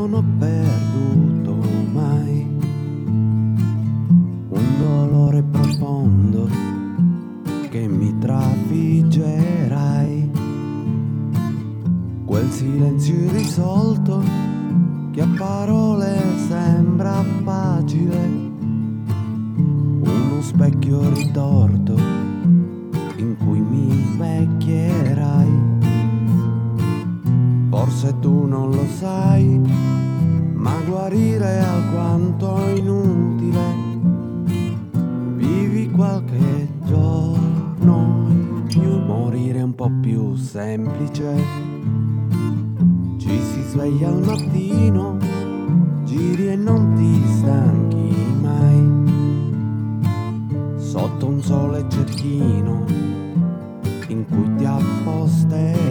non ho perduto mai un dolore profondo che mi trafiggerai, quel silenzio irrisolto che a parole sembra facile, uno specchio ritorto in cui mi vecchierai. Forse tu non lo sai, ma guarire è alquanto inutile. Vivi qualche giorno in più, morire è un po' più semplice. Ci si sveglia al mattino, giri e non ti stanchi mai, sotto un sole cecchino in cui ti apposterai.